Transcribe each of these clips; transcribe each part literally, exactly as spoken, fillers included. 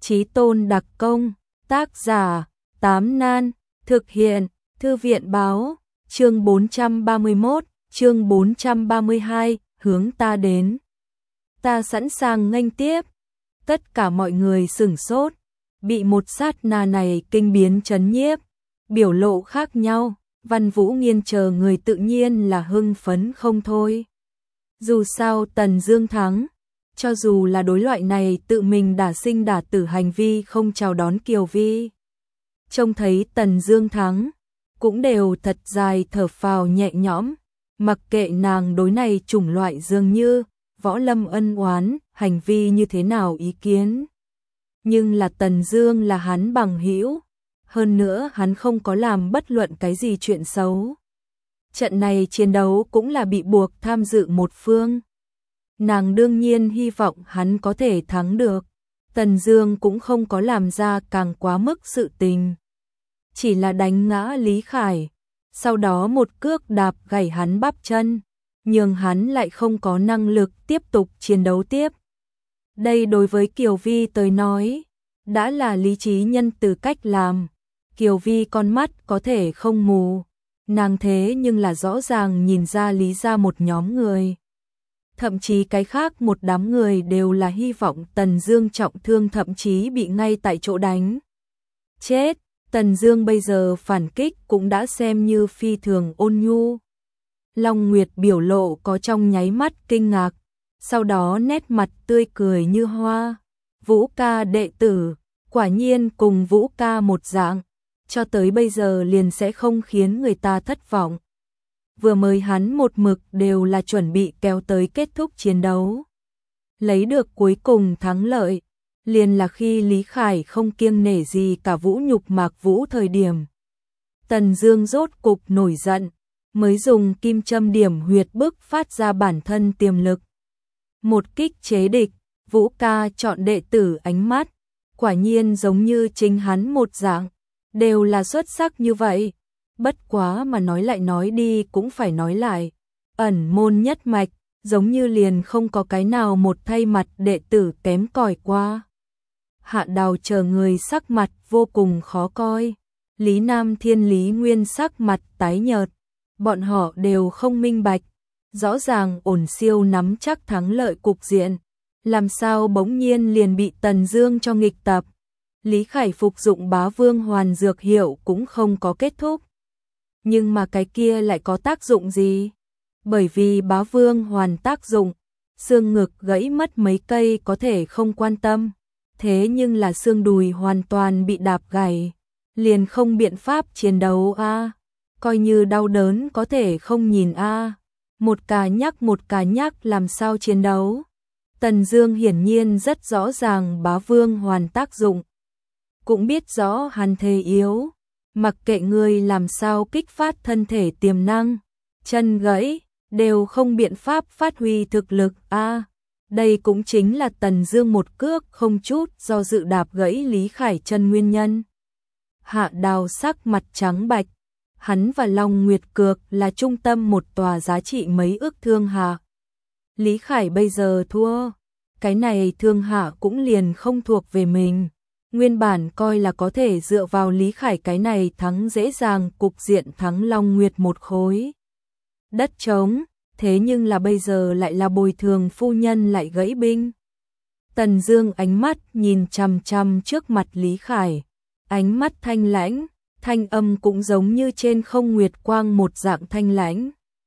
Chí Tôn đặc công, tác giả, Tám Nan, thực hiện, Thư viện báo, chương bốn trăm ba mươi mốt, chương bốn trăm ba mươi hai, hướng ta đến. Ta sẵn sàng nghênh tiếp. Tất cả mọi người sửng sốt, bị một sát na này kinh biến chấn nhiếp, biểu lộ khác nhau, Văn Vũ Nghiên chờ người tự nhiên là hưng phấn không thôi. Dù sao Tần Dương thắng, cho dù là đối loại này tự mình đả sinh đả tử hành vi không chào đón Kiều Vi. Trông thấy Tần Dương thắng, cũng đều thật dài thở phào nhẹ nhõm, mặc kệ nàng đối này chủng loại dường như võ lâm ân oán, hành vi như thế nào ý kiến. Nhưng là Tần Dương là hắn bằng hữu, hơn nữa hắn không có làm bất luận cái gì chuyện xấu. Trận này chiến đấu cũng là bị buộc tham dự một phương. Nàng đương nhiên hy vọng hắn có thể thắng được. Tần Dương cũng không có làm ra càng quá mức sự tình. Chỉ là đánh ngã Lý Khải, sau đó một cước đạp gãy hắn bắp chân, nhưng hắn lại không có năng lực tiếp tục chiến đấu tiếp. Đây đối với Kiều Vi tới nói, đã là lý trí nhân từ cách làm. Kiều Vi con mắt có thể không mù, nàng thế nhưng là rõ ràng nhìn ra lý ra một nhóm người. Thậm chí cái khác một đám người đều là hy vọng Tần Dương trọng thương, thậm chí bị ngay tại chỗ đánh chết. Tần Dương bây giờ phản kích cũng đã xem như phi thường ôn nhu. Long Nguyệt biểu lộ có trong nháy mắt kinh ngạc, sau đó nét mặt tươi cười như hoa. Vũ ca đệ tử, quả nhiên cùng Vũ ca một dạng, cho tới bây giờ liền sẽ không khiến người ta thất vọng. Vừa mới hắn một mực đều là chuẩn bị kéo tới kết thúc chiến đấu, lấy được cuối cùng thắng lợi, liền là khi Lý Khải không kiêng nể gì cả vũ nhục Mạc Vũ thời điểm. Tần Dương rốt cục nổi giận, mới dùng kim châm điểm huyệt bức phát ra bản thân tiềm lực. Một kích chế địch, Vũ ca chọn đệ tử ánh mắt, quả nhiên giống như chính hắn một dạng, đều là xuất sắc như vậy. Bất quá mà nói lại nói đi cũng phải nói lại, ẩn môn nhất mạch, giống như liền không có cái nào một thay mặt đệ tử kém cỏi qua. Hạ Đào chờ người sắc mặt vô cùng khó coi, Lý Nam Thiên Lý Nguyên sắc mặt tái nhợt, bọn họ đều không minh bạch, rõ ràng ổn siêu nắm chắc thắng lợi cục diện, làm sao bỗng nhiên liền bị Tần Dương cho nghịch tập. Lý Khải phục dụng Bá Vương Hoàn dược hiệu cũng không có kết thúc. Nhưng mà cái kia lại có tác dụng gì? Bởi vì Bá Vương Hoàn tác dụng, xương ngực gãy mất mấy cây có thể không quan tâm, thế nhưng là xương đùi hoàn toàn bị đạp gãy, liền không biện pháp chiến đấu a, à. Coi như đau đớn có thể không nhìn a, à. Một cà nhắc một cà nhắc làm sao chiến đấu? Tần Dương hiển nhiên rất rõ ràng Bá Vương Hoàn tác dụng, cũng biết rõ hắn thế yếu, mặc kệ người làm sao kích phát thân thể tiềm năng, chân gãy đều không biện pháp phát huy thực lực a. À, đây cũng chính là Tần Dương một cước không chút do dự đạp gãy Lý Khải chân nguyên nhân. Hạ Đào sắc mặt trắng bạch, hắn và Long Nguyệt cược là trung tâm một tòa giá trị mấy ức thương hạ. Lý Khải bây giờ thua, cái này thương hạ cũng liền không thuộc về mình. Nguyên bản coi là có thể dựa vào Lý Khải cái này thắng dễ dàng cục diện thắng Long Nguyệt một khối đất trống, thế nhưng là bây giờ lại là bồi thường phu nhân lại gãy binh. Tần Dương ánh mắt nhìn chằm chằm trước mặt Lý Khải, ánh mắt thanh lãnh, thanh âm cũng giống như trên không nguyệt quang một dạng thanh lãnh.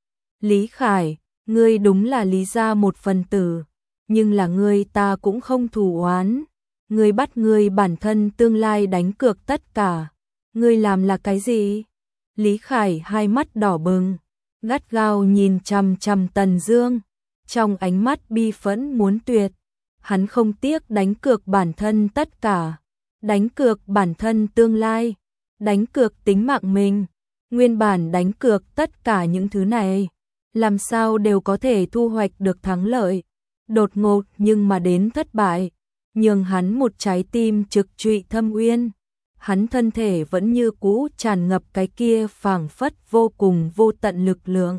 Lý Khải, ngươi đúng là Lý gia một phần tử, nhưng là ngươi ta cũng không thù oán. Ngươi bắt ngươi bản thân tương lai đánh cược tất cả, ngươi làm là cái gì? Lý Khải hai mắt đỏ bừng, gắt gao nhìn chằm chằm Tần Dương, trong ánh mắt bi phẫn muốn tuyệt. Hắn không tiếc đánh cược bản thân tất cả, đánh cược bản thân tương lai, đánh cược tính mạng mình, nguyên bản đánh cược tất cả những thứ này, làm sao đều có thể thu hoạch được thắng lợi. Đột ngột nhưng mà đến thất bại, nhường hắn một trái tim trực trụy thâm uyên, hắn thân thể vẫn như cũ tràn ngập cái kia phảng phất vô cùng vô tận lực lượng.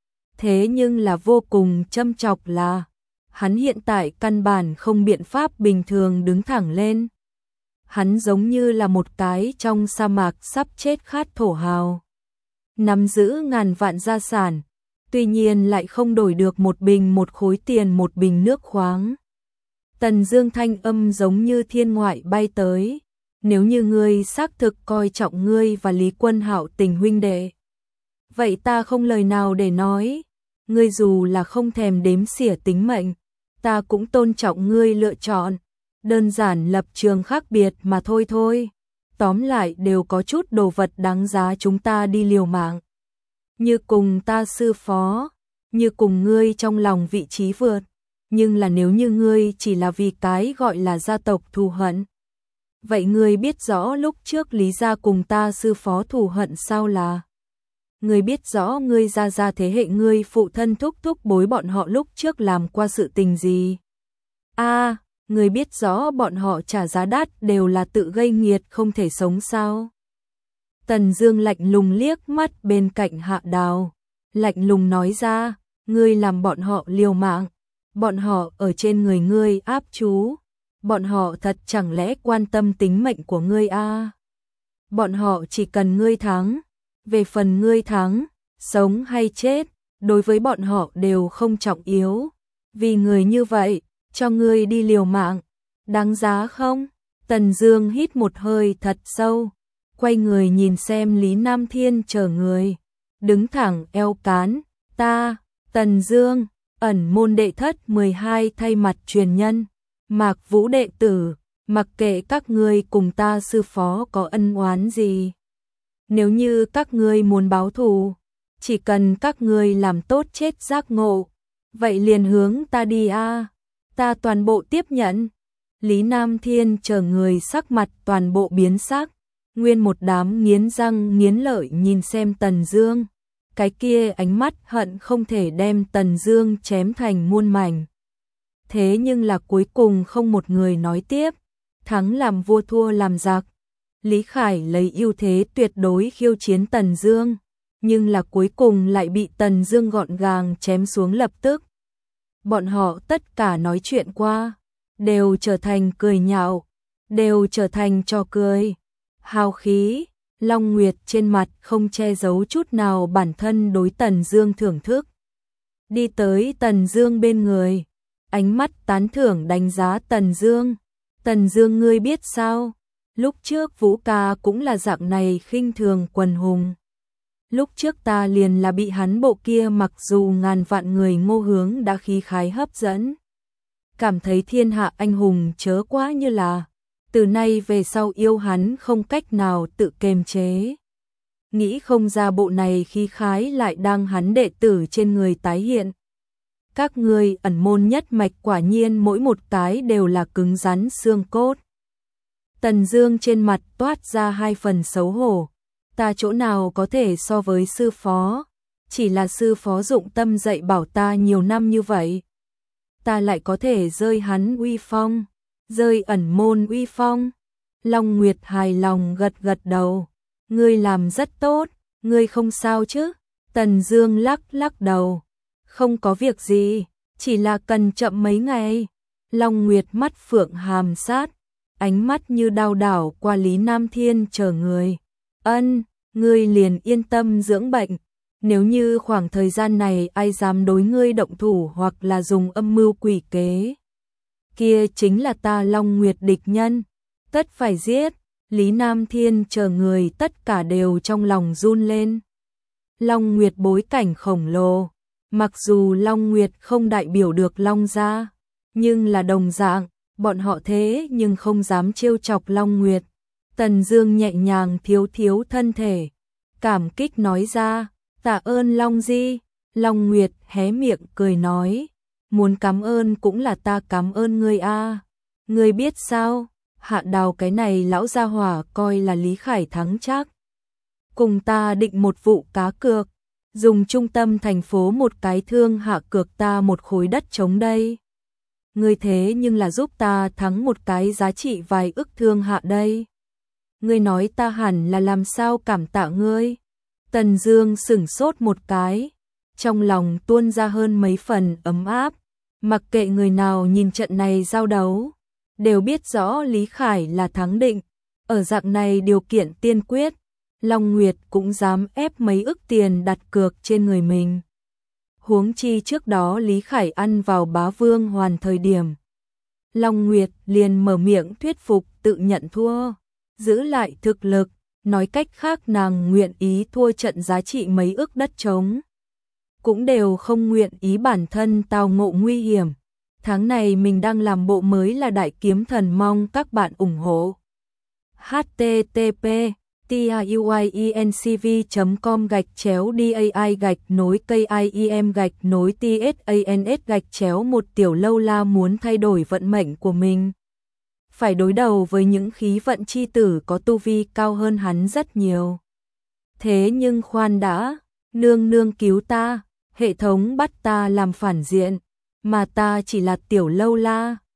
Thế nhưng là vô cùng châm chọc là, hắn hiện tại căn bản không biện pháp bình thường đứng thẳng lên, hắn giống như là một cái trong sa mạc sắp chết khát thổ hào. Nắm giữ ngàn vạn gia sản, tuy nhiên lại không đổi được một bình một khối tiền một bình nước khoáng. Tần Dương thanh âm giống như thiên ngoại bay tới, nếu như ngươi xác thực coi trọng ngươi và Lý Quân Hạo tình huynh đệ, vậy ta không lời nào để nói, ngươi dù là không thèm đếm xỉa tính mệnh, ta cũng tôn trọng ngươi lựa chọn, đơn giản lập trường khác biệt mà thôi thôi. Tóm lại đều có chút đồ vật đáng giá chúng ta đi liều mạng. Như cùng ta sư phó, như cùng ngươi trong lòng vị trí vượt, nhưng là nếu như ngươi chỉ là vì cái gọi là gia tộc thù hận, vậy ngươi biết rõ lúc trước Lý gia cùng ta sư phó thù hận sao là? Ngươi biết rõ ngươi gia gia thế hệ ngươi phụ thân thúc thúc bối bọn họ lúc trước làm qua sự tình gì? A, à, ngươi biết rõ bọn họ trả giá đắt đều là tự gây nghiệt không thể sống sao? Tần Dương lạnh lùng liếc mắt bên cạnh Hạ Đào, lạnh lùng nói ra, ngươi làm bọn họ liều mạng, bọn họ ở trên người ngươi áp chú, bọn họ thật chẳng lẽ quan tâm tính mệnh của ngươi a? À? Bọn họ chỉ cần ngươi thắng, về phần ngươi thắng, sống hay chết, đối với bọn họ đều không trọng yếu, vì người như vậy, cho ngươi đi liều mạng, đáng giá không? Tần Dương hít một hơi thật sâu, quay người nhìn xem Lý Nam Thiên chờ người, đứng thẳng eo cán, ta, Tần Dương, ẩn môn đệ thất mười hai thay mặt truyền nhân, Mạc Vũ đệ tử, mặc kệ các ngươi cùng ta sư phó có ân oán gì, nếu như các ngươi muốn báo thù, chỉ cần các ngươi làm tốt chết giác ngộ, vậy liền hướng ta đi a, à, ta toàn bộ tiếp nhận. Lý Nam Thiên chờ người sắc mặt toàn bộ biến sắc, nguyên một đám nghiến răng nghiến lợi nhìn xem Tần Dương, cái kia ánh mắt hận không thể đem Tần Dương chém thành muôn mảnh. Thế nhưng là cuối cùng không một người nói tiếp, thắng làm vua thua làm giặc. Lý Khải lấy ưu thế tuyệt đối khiêu chiến Tần Dương, nhưng là cuối cùng lại bị Tần Dương gọn gàng chém xuống lập tức. Bọn họ tất cả nói chuyện qua, đều trở thành cười nhạo, đều trở thành trò cười. Hào khí, Long Nguyệt trên mặt không che giấu chút nào bản thân đối Tần Dương thưởng thức. Đi tới Tần Dương bên người, ánh mắt tán thưởng đánh giá Tần Dương. Tần Dương ngươi biết sao? Lúc trước Vũ ca cũng là dạng này khinh thường quần hùng. Lúc trước ta liền là bị hắn bộ kia mặc dù ngàn vạn người ngô hướng đã khí khái hấp dẫn. Cảm thấy thiên hạ anh hùng chớ quá như là, từ nay về sau yêu hắn không cách nào tự kiềm chế. Nghĩ không ra bộ này khí khái lại đang hắn đệ tử trên người tái hiện. Các ngươi ẩn môn nhất mạch quả nhiên mỗi một cái đều là cứng rắn xương cốt. Tần Dương trên mặt toát ra hai phần xấu hổ. Ta chỗ nào có thể so với sư phó, chỉ là sư phó dụng tâm dạy bảo ta nhiều năm như vậy. Ta lại có thể rơi hắn uy phong, rơi ẩn môn uy phong. Long Nguyệt hài lòng gật gật đầu. Ngươi làm rất tốt, ngươi không sao chứ? Tần Dương lắc lắc đầu. Không có việc gì, chỉ là cần chậm mấy ngày. Long Nguyệt mắt phượng hàm sát, ánh mắt như đao đảo qua Lý Nam Thiên chờ người. Ân, ngươi liền yên tâm dưỡng bệnh. Nếu như khoảng thời gian này ai dám đối ngươi động thủ hoặc là dùng âm mưu quỷ kế, kia chính là ta Long Nguyệt địch nhân, tất phải giết. Lý Nam Thiên chờ người tất cả đều trong lòng run lên. Long Nguyệt bối cảnh khổng lồ, mặc dù Long Nguyệt không đại biểu được Long gia, nhưng là đồng dạng, bọn họ thế nhưng không dám trêu chọc Long Nguyệt. Tần Dương nhẹ nhàng thiếu thiếu thân thể, cảm kích nói ra, tạ ơn Long Di. Long Nguyệt hé miệng cười nói, muốn cảm ơn cũng là ta cảm ơn ngươi a. À. Ngươi biết sao, Hạ Đào cái này lão gia hỏa coi là Lý Khải thắng chắc. Cùng ta định một vụ cá cược, dùng trung tâm thành phố một cái thương hạ cược ta một khối đất trống đây. Ngươi thế nhưng là giúp ta thắng một cái giá trị vài ức thương hạ đây. Ngươi nói ta hẳn là làm sao cảm tạ ngươi. Tần Dương sững sốt một cái, trong lòng tuôn ra hơn mấy phần ấm áp, mặc kệ người nào nhìn trận này giao đấu, đều biết rõ Lý Khải là thắng định, ở dạng này điều kiện tiên quyết, Long Nguyệt cũng dám ép mấy ức tiền đặt cược trên người mình. Huống chi trước đó Lý Khải ăn vào Bá Vương Hoàn thời điểm, Long Nguyệt liền mở miệng thuyết phục tự nhận thua, giữ lại thực lực, nói cách khác nàng nguyện ý thua trận giá trị mấy ức đất trống. Cũng đều không nguyện ý bản thân tao ngộ nguy hiểm. Tháng này mình đang làm bộ mới là Đại Kiếm Thần, mong các bạn ủng hộ. h t t p tiuyencv chấm com gạch chéo dai gạch nối kim gạch nối tsans gạch chéo một Tiểu Lâu La muốn thay đổi vận mệnh của mình. Phải đối đầu với những khí vận chi tử có tu vi cao hơn hắn rất nhiều. Thế nhưng khoan đã, nương nương cứu ta, hệ thống bắt ta làm phản diện, mà ta chỉ là Tiểu Lâu La.